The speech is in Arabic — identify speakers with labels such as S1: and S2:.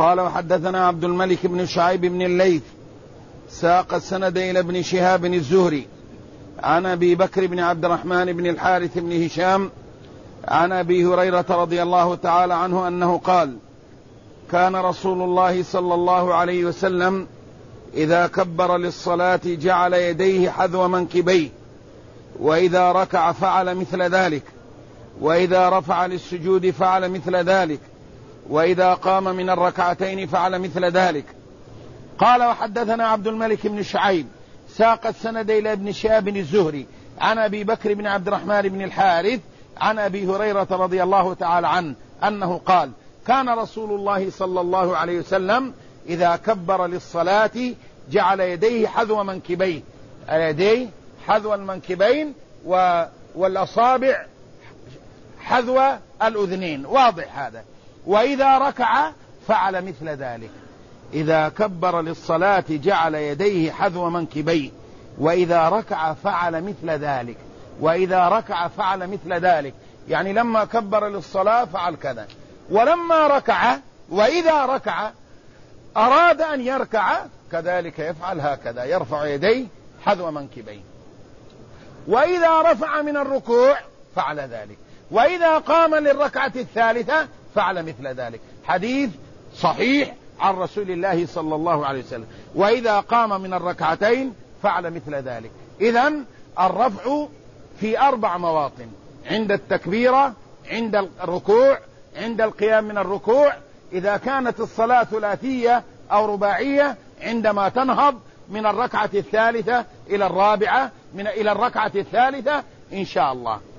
S1: قال وحدثنا عبد الملك بن شعيب بن الليث ساق السند إلى ابن شهاب الزهري عن أبي بكر بن عبد الرحمن بن الحارث بن هشام عن أبي هريرة رضي الله تعالى عنه أنه قال: كان رسول الله صلى الله عليه وسلم إذا كبر للصلاة جعل يديه حذو منكبيه، وإذا ركع فعل مثل ذلك، وإذا رفع للسجود فعل مثل ذلك، وإذا قام من الركعتين فعل مثل ذلك. قال وحدثنا عبد الملك بن شعيب ساق السند إلى ابن شهاب الزهري عن أبي بكر بن عبد الرحمن بن الحارث عن أبي هريرة رضي الله تعالى عنه أنه قال: كان رسول الله صلى الله عليه وسلم إذا كبر للصلاة جعل يديه حذو منكبيه، اليديه حذو المنكبين والأصابع حذو الأذنين، واضح هذا. وإذا ركع فعل مثل ذلك، إذا كبر للصلاة جعل يديه حذو منكبيه، وإذا ركع فعل مثل ذلك، وإذا ركع فعل مثل ذلك، يعني لما كبر للصلاة فعل كذا، ولما ركع وإذا ركع أراد أن يركع كذلك يفعل هكذا، يرفع يديه حذو منكبيه، وإذا رفع من الركوع فعل ذلك، وإذا قام للركعة الثالثة فعل مثل ذلك. حديث صحيح عن رسول الله صلى الله عليه وسلم. وإذا قام من الركعتين فعل مثل ذلك. إذن الرفع في 4 مواطن: عند التكبيرة، عند الركوع، عند القيام من الركوع، إذا كانت الصلاة ثلاثية أو رباعية عندما تنهض من الركعة الثالثة إلى الرابعة إلى الركعة الثالثة إن شاء الله.